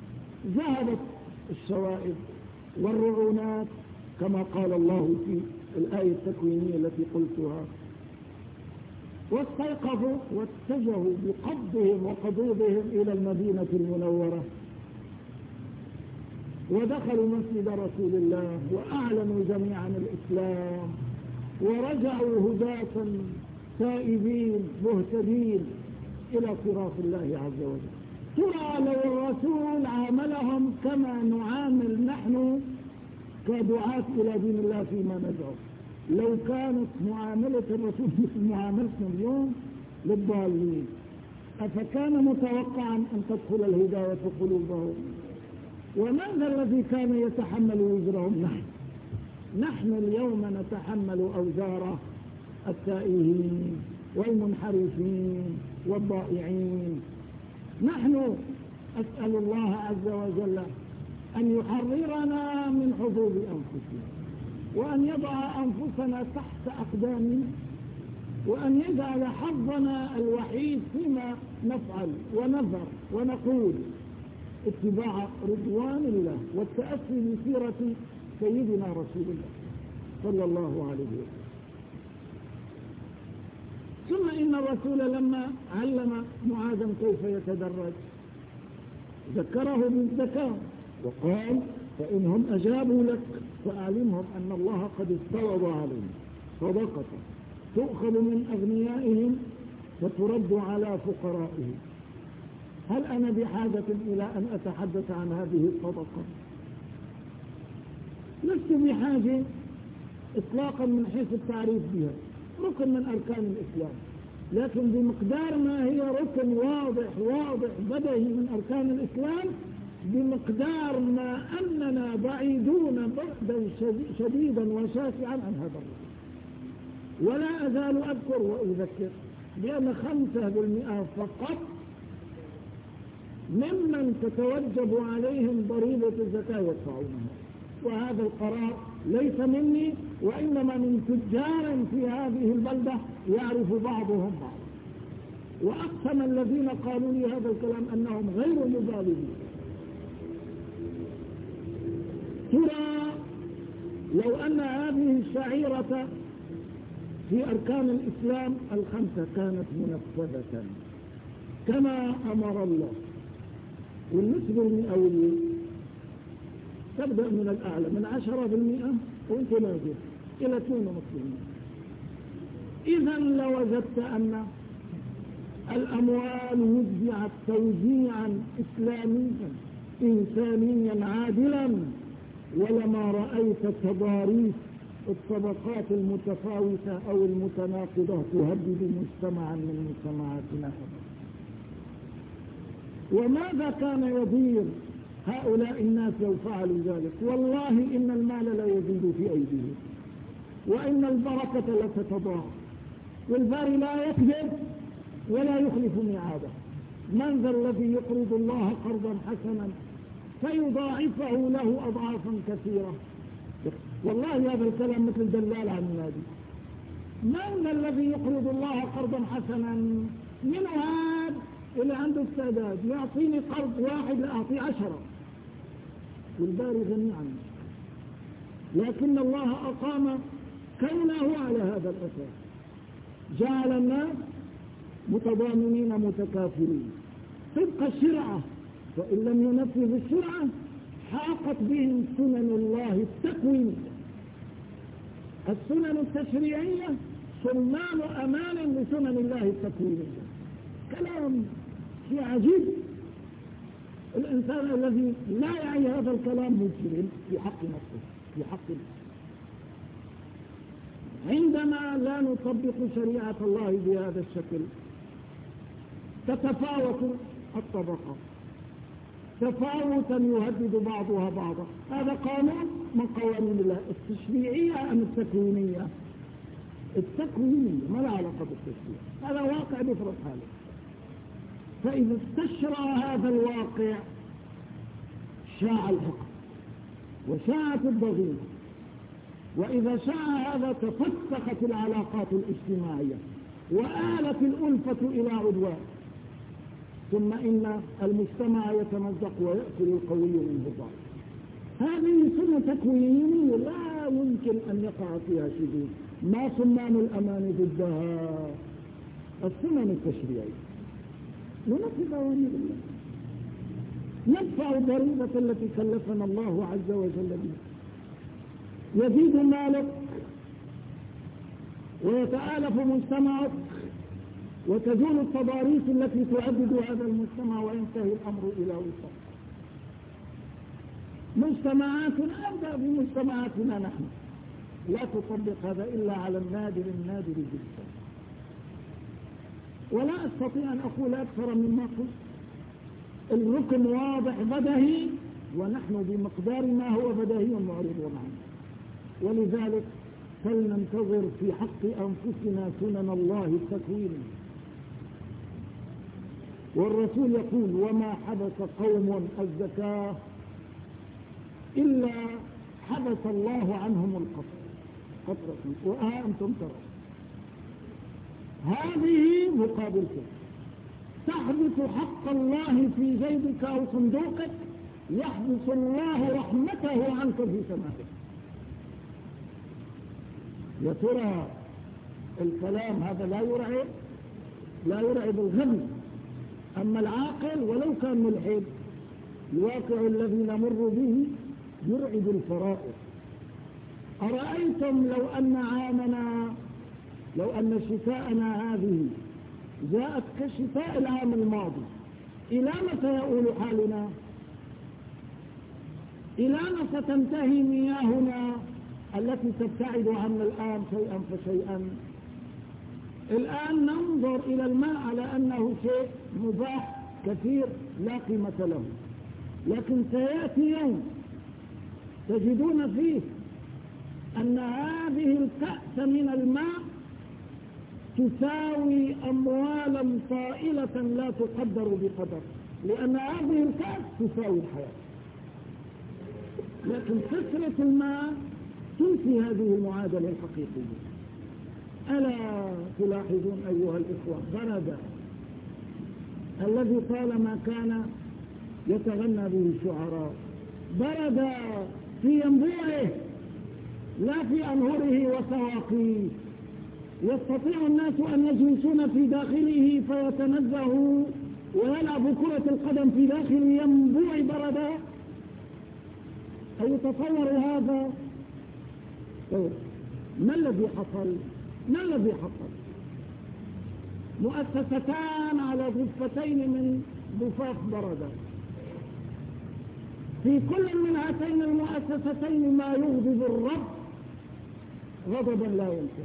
A: ذهبت الشوائب والرعونات كما قال الله في الآية التكوينية التي قلتها، واستيقظوا واتجهوا بقبضهم وقضوضهم إلى المدينة المنورة، ودخلوا مسجد رسول الله وأعلنوا جميعا الإسلام، ورجعوا هداة تائبين مهتدين إلى صراط الله عز وجل. ترى لو الرسول عاملهم كما نعامل نحن كدعاة إلى دين الله فيما ندعو، لو كانت معاملة الرسول مثل معاملتنا اليوم للضالين، أفكان متوقعا أن تدخل الهداية في قلوبهم؟ ومن ذا الذي كان يتحمل وزرهم؟ نحن اليوم نتحمل أوزار التائهين والمنحرفين والضائعين. نحن أسأل الله عز وجل أن يحررنا من حظوظ أنفسنا، وأن يضع أنفسنا تحت أقدامنا، وأن يجعل حظنا الوحيد فيما نفعل ونظر ونقول اتباع رضوان الله والتأسي بسيرة سيدنا رسول الله صلى الله عليه وسلم. ثم إن الرسول لما علم معاذا كيف يتدرج ذكره بالزكاة وقال: فإنهم أجابوا لك فأعلمهم أن الله قد افترض عليهم صدقة تؤخذ من أغنيائهم وترد على فقرائهم. هل أنا بحاجة إلى أن أتحدث عن هذه الصدقة؟ لست بحاجة إطلاقا من حيث التعريف بها، ركن من أركان الإسلام، لكن بمقدار ما هي ركن واضح بدهي من أركان الإسلام، بمقدار ما أننا بعيدون بعدا شديدا وشاسعا عن هذا الركن. ولا أزال أذكر وأذكر بأن 5% فقط ممن تتوجب عليهم ضريبة الزكاة يدفعونها، وهذا القرار ليس مني وإنما من تجار في هذه البلدة يعرف بعضهم بعض، وأقسم الذين قالوا لي هذا الكلام أنهم غير مبالغين. ترى لو أن هذه الشعيرة في أركان الإسلام 5 كانت منفذة كما أمر الله، والنسبة المئوية تبدأ من الأعلى من 10% وانت نازل إلى 2.5%. إذا لوجدت أن الأموال وزعت توزيعا إسلاميا إنسانيا عادلا، ولما رأيت تضاريس الطبقات المتفاوتة أو المتناقضة تهدد مجتمعا من مجتمعاتنا. وماذا كان يضير هؤلاء الناس لو فعلوا ذلك؟ والله إن المال لا يزيد في أيديهم، وإن البركة لتتضاعف، والباري لا يكذب ولا يخلف ميعاده. من ذا الذي يقرض الله قرضا حسنا فيضاعفه له أضعافا كثيرة؟ والله هذا الكلام مثل دلال عن النادي. من ذا الذي يقرض الله قرضا حسنا؟ من هذا اللي عنده استعداد يعطيني قرض واحد لأعطيه 10، والباري غني عنه. لكن الله أقام كونه على هذا الأساس، جعل الناس متضامنين متكافلين طبق الشرعة، وإن لم ينفذ الشرعة حاقت بهم سنن الله التكوينية. السنن التشريعية صمام أمان لسنن الله التكوينية. كلام شيء عجيب. الإنسان الذي لا يعي هذا الكلام مجرم في حق نفسه، في حق نفسه. عندما لا نطبق شريعة الله بهذا الشكل تتفاوت الطبقات تفاوتا يهدد بعضها بعضا. هذا قانون من قوانين الله التشريعية أم التكوينية؟ التكوينية، ما لها علاقة بالتشريع، هذا واقع بفرض حاله. فإذا استشرى هذا الواقع شاع الحقد وشاعت الضغينة، وإذا شاع هذا تفسخت العلاقات الاجتماعية وآلت الألفة إلى عدوان، ثم إن المجتمع يتمزق ويأكل القوي منه الضعيف. هذه سنة تكوينية لا يمكن أن يقع فيها شذوذ. ما صمام الأمان ضدها؟ السنن التشريعية. ونفذ أوامر الله، ندفع الضريبة التي كلفنا الله عز وجل بها. يزيد مالك ويتآلف مجتمعك وتزول التضاريس التي تعدد هذا المجتمع وينتهي الأمر إلى وصال. مجتمعاتنا أبدأ بمجتمعاتنا نحن لا تطبق هذا إلا على النادر جدا. ولا أستطيع أن أقول أكثر مما قلت. الركن واضح بدهي، ونحن بمقدار ما هو بدهي معرضون عنه. ولذلك فلننتظر في حق أنفسنا سنن الله التكوين. والرسول يقول: وما حبس قوم الزكاة إلا حبس الله عنهم القطرة. أنتم ترى هذه مقابل كده. تحبس حق الله في جيبك أو صندوقك، يحبس الله رحمته عنك في سمائك. يا ترى الكلام هذا لا يرعب الغبي. أما العاقل ولو كان ملحد، الواقع الذي نمر به يرعب الفرائض. أرأيتم لو أن شتاءنا هذه جاءت كشتاء العام الماضي، إلى متى يؤول حالنا؟ إلى متى تنتهي مياهنا التي تبتعد عنا الآن شيئا فشيئا؟ الآن ننظر إلى الماء على أنه شيء مباح كثير لا قيمة له، لكن سيأتي يوم تجدون فيه أن هذه الكأس من الماء تساوي أموالا طائلة لا تقدر بقدر، لأن هذه الكأس تساوي الحياة. لكن كثرة الماء تنفي هذه المعادلة الحقيقية. ألا تلاحظون أيها الإخوة برد الذي طالما كان يتغنى به الشعراء، برد في ينبوعه لا في أنهره وسواقيه. يستطيع الناس أن يجلسون في داخله فيتنزهوا ويلعبوا كرة القدم في داخل ينبوع بردا. أيتصور هذا؟ ما الذي حصل؟ مؤسستان على ضفتين من ضفاف بردا، في كل من هاتين المؤسستين ما يغضب الرب غضبا لا ينتهي.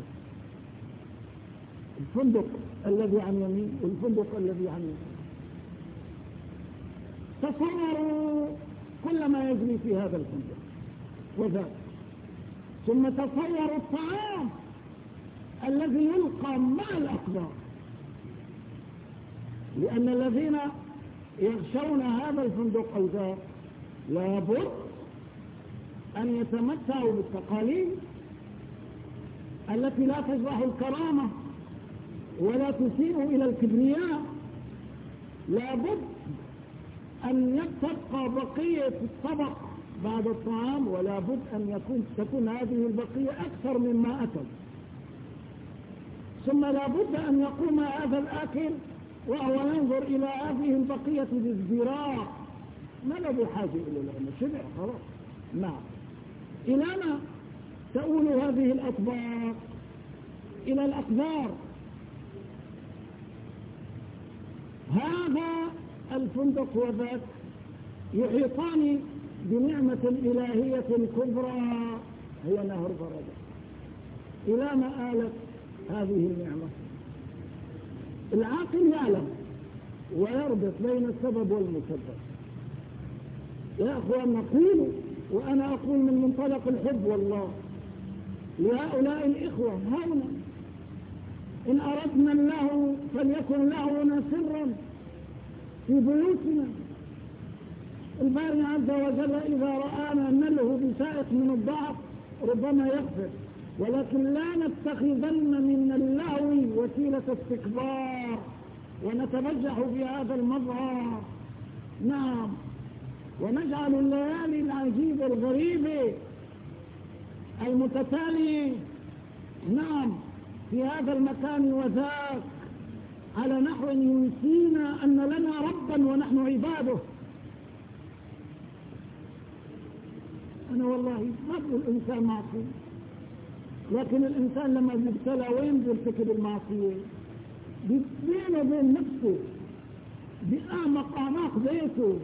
A: الفندق الذي عن يمين والفندق الذي عن يمين. تصوروا كل ما يجري في هذا الفندق وذاك، ثم تصوروا الطعام الذي يلقى مع الأقدار، لأن الذين يغشون هذا الفندق أو ذاك لابد أن يتمتعوا بالتقاليد التي لا تجرح الكرامة ولا تسيء إلى الكبرياء. لابد أن تبقى بقية الطبق بعد الطعام، ولا بد أن تكون هذه البقية أكثر مما أكل. ثم لا بد أن يقوم هذا الآكل وهو ينظر إلى هذه البقية بالزراع، ما له بحاجة إلى لأنه شبع خلاص. نعم، إلى ما تؤول هذه الأطباق؟ إلى الأقدار. هذا الفندق وذاك يحيطان بنعمة إلهية كبرى هي نهر بردا. إلى ما آلت هذه النعمة؟ العاقل يعلم ويربط بين السبب والمسبب. يا أخوان نقول، وأنا أقول من منطلق الحب والله لهؤلاء الإخوة هؤلاء، إن أردنا له فليكن لهنا سرا في بيوتنا. الباري عز وجل إذا رآنا نله بسائق من الضعف ربما يغفر، ولكن لا نتخذن من اللهو وسيلة استكبار ونتبجح في هذا المظهر. نعم، ونجعل الليالي العجيبة الغريبة المتتالية نعم في هذا المكان وذاك على نحو ينسينا أن لنا ربا ونحن عباده. أنا والله ما أقول الإنسان معصي، لكن الإنسان لما يبتلى وين بيرتكب المعصية؟ بينه وبين نفسه، بأعمق أعماق بيته،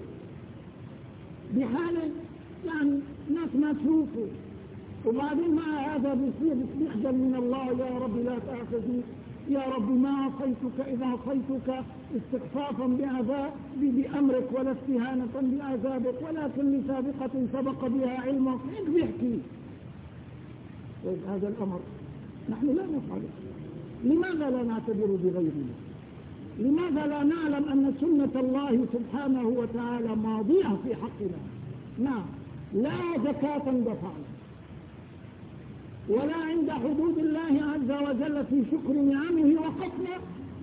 A: بحالة يعني ناس ما تشوفه، وبعدين مع هذا بيصير يخجل من الله: يا رب لا تأخذني، يا رب ما عصيتك إذا عصيتك استخفافا بأمرك ولا استهانة بعذابك، ولكن لسابقة سبق بها علمك. هيك بيحكي. هذا الأمر نحن لا نفعله. لماذا لا نعتبر بغيرنا؟ لماذا لا نعلم أن سنة الله سبحانه وتعالى ماضية في حقنا؟ نعم، لا زكاة دفعنا، ولا عند حدود الله عز وجل في شكر نعمه وقفنا،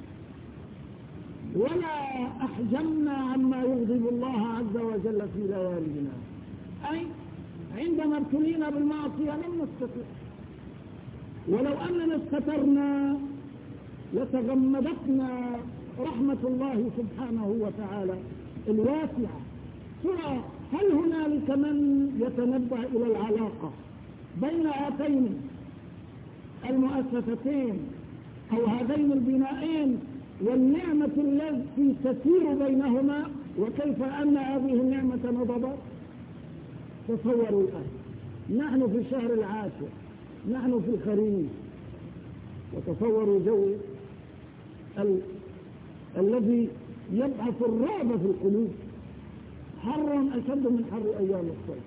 A: ولا أحجمنا عما يغضب الله عز وجل في ليالينا. أي عندما ابتلينا بالمعصية لم نستطع، ولو أننا استترنا لتغمدتنا رحمة الله سبحانه وتعالى الواسعة. ترى هل هنالك من يتنبه إلى العلاقة بين هاتين المؤسستين أو هذين البنائين والنعمة التي تسير بينهما، وكيف أن هذه النعمة نضبت؟ تصوروا الآن نحن في الشهر العاشر، نحن في الخريف، وتصوروا جو الذي يبعث الرعب في القلوب، حر أشد من حر أيام الصيف.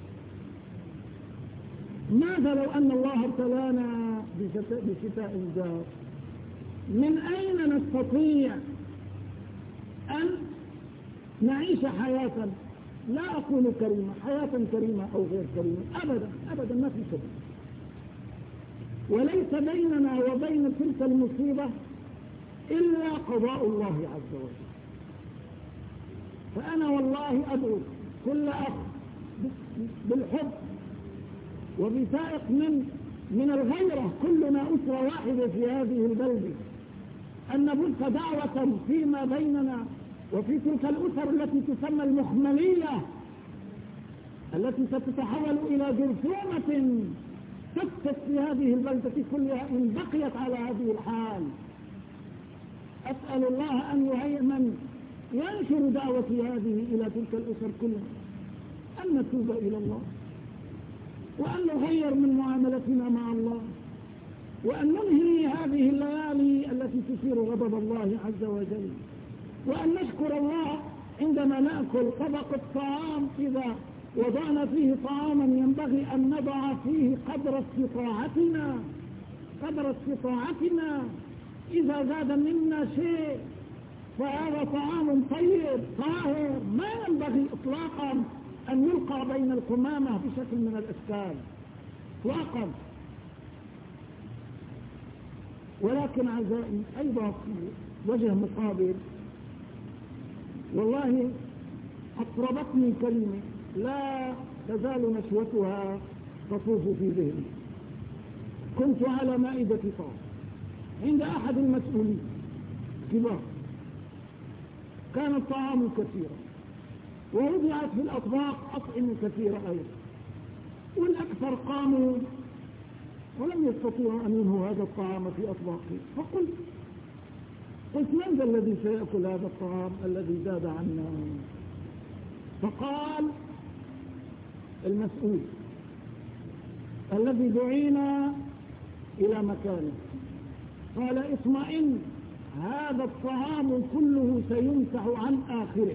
A: ماذا لو أن الله ابتلانا بشتاء جار؟ من أين نستطيع أن نعيش حياة، لا أقول كريمة، حياة كريمة أو غير كريمة؟ أبدا أبدا، ما في سبيل. وليس بيننا وبين تلك المصيبة إلا قضاء الله عز وجل. فأنا والله أدعو كل أخ بالحب وبسائق من الغيرة، كلنا أسرة واحدة في هذه البلدة، أن نبث دعوة فيما بيننا وفي تلك الأسر التي تسمى المخملية، التي ستتحول إلى جرثومة تفسد في هذه البلدة كلها إن بقيت على هذه الحال. أسأل الله أن يهيئ من ينشر دعوتي هذه إلى تلك الأسر كلها، أن نتوب إلى الله، وأن نغير من معاملتنا مع الله، وأن ننهي هذه الليالي التي تثير غضب الله عز وجل، وأن نشكر الله عندما نأكل طبق الطعام إذا وضعنا فيه طعاما ينبغي أن نضع فيه قدر استطاعتنا. إذا زاد منا شيء فهذا طعام طيب طاهر، ما ينبغي إطلاقا أن يلقى بين القمامة بشكل من الأشكال إطلاقا. ولكن عزائي أيضا في وجه مقابل، والله أقربتني كلمة لا تزال نشوتها تطوف في ذهني. كنت على مائدة طعام عند أحد المسؤولين كبار، كان الطعام كثيرا ووضعت في الأطباق أطعمة كثيرة أيضا، والأكثر قاموا ولم يستطيعوا أن ينهوا هذا الطعام في أطباقهم. قلت من ذا الذي سيأكل هذا الطعام الذي زاد عنا؟ فقال المسؤول الذي دعينا إلى مكانه، قال اطمئن، هذا الطعام كله سيمسح عن آخره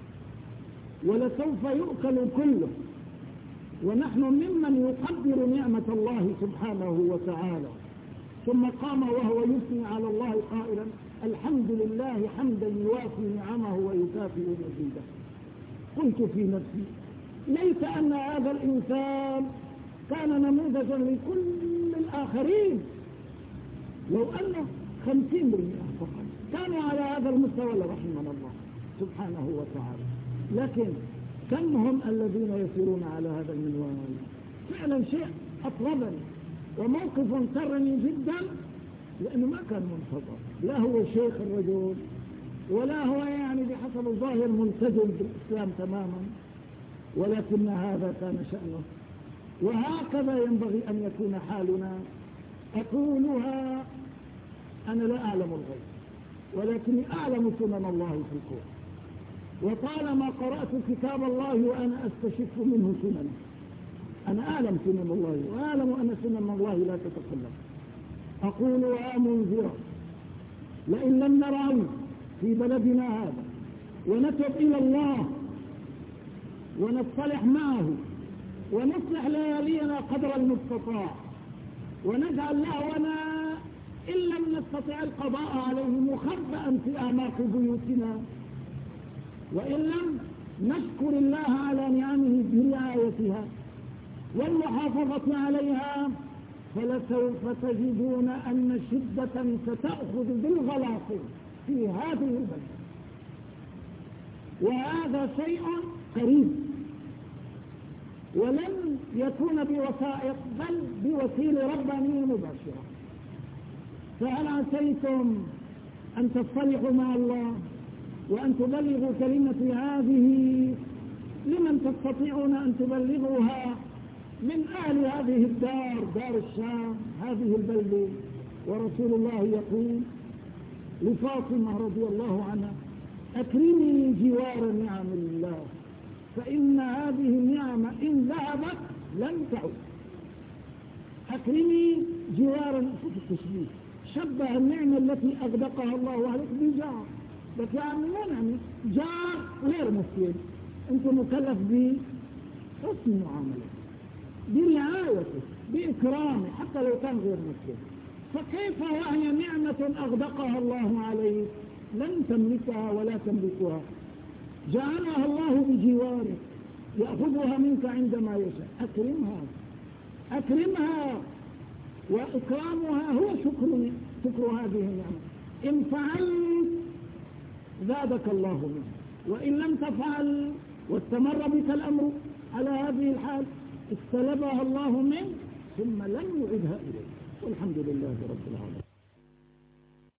A: ولسوف يؤكل كله، ونحن ممن يقدر نعمة الله سبحانه وتعالى. ثم قام وهو يثني على الله قائلا الحمد لله حمدا يوافي نعمه ويكافئ مزيده. قلت في نفسي ليس أن هذا الإنسان كان نموذجا لكل الآخرين، لو أن 50% فقط كانوا على هذا المستوى لرحمنا الله سبحانه وتعالى. لكن كم هم الذين يسيرون على هذا المنوال؟ فعلا شيء أطربني وموقف سرني جدا، لأنه ما كان منتظر، لا هو شيخ الرجل ولا هو يعني بحسب الظاهر ملتزم بالإسلام تماما، ولكن هذا كان شأنه. وهكذا ينبغي أن يكون حالنا. أقولها أنا لا أعلم الغيب، ولكني أعلم سنن الله في الكون، وطالما قرأت كتاب الله وأنا أستشف منه سننه. أنا أعلم سنن الله وأعلم أن سنن الله لا تتكلم. أقولها منذرة، لئن لم نرى في بلدنا هذا ونتوب إلى الله ونصطلح معه ونصلح ليالينا قدر المستطاع، ونجعل لهونا إن لم نستطع القضاء عليه مخبئا في أعماق بيوتنا، وإن لم نشكر الله على نعمه برعايتها والمحافظة عليها، فلسوف تجدون أن شدة ستأخذ بالغلاط في هذه البلد، وهذا شيء قريب، ولن يكون بوسائط بل بوسيلة ربانية مباشرة. فهل عسيتم أن تصطلحوا مع الله وأن تبلغوا كلمة هذه لمن تستطيعون أن تبلغوها من أهل هذه الدار، دار الشام، هذه البلدة؟ ورسول الله يقول لفاطمة رضي الله عنها: أكرمي جوار نعم الله، فإن هذه النعمة إن ذهبت لن تعود. أكرمي جوار، شوف التشبيه، شبه النعمة التي أغدقها الله عليك بجار، بس يعني مو نعمة، جار غير مسلم، أنت مكلف بحسن معاملته، برعايته، بإكرامه، حتى لو كان غير مسلم. فكيف وهي نعمة أغدقها الله عليك لن تملكها ولا تملكها؟ جعلها الله بجواره يأخذها منك عندما يشاء. أكرمها، أكرمها، وإكرامها هو شكر هذه النعمة. إن فعلت زادك الله منه، وإن لم تفعل واستمر بك الأمر على هذه الحال استلبها الله منك ثم لن يعيدها إليك. والحمد لله رب العالمين.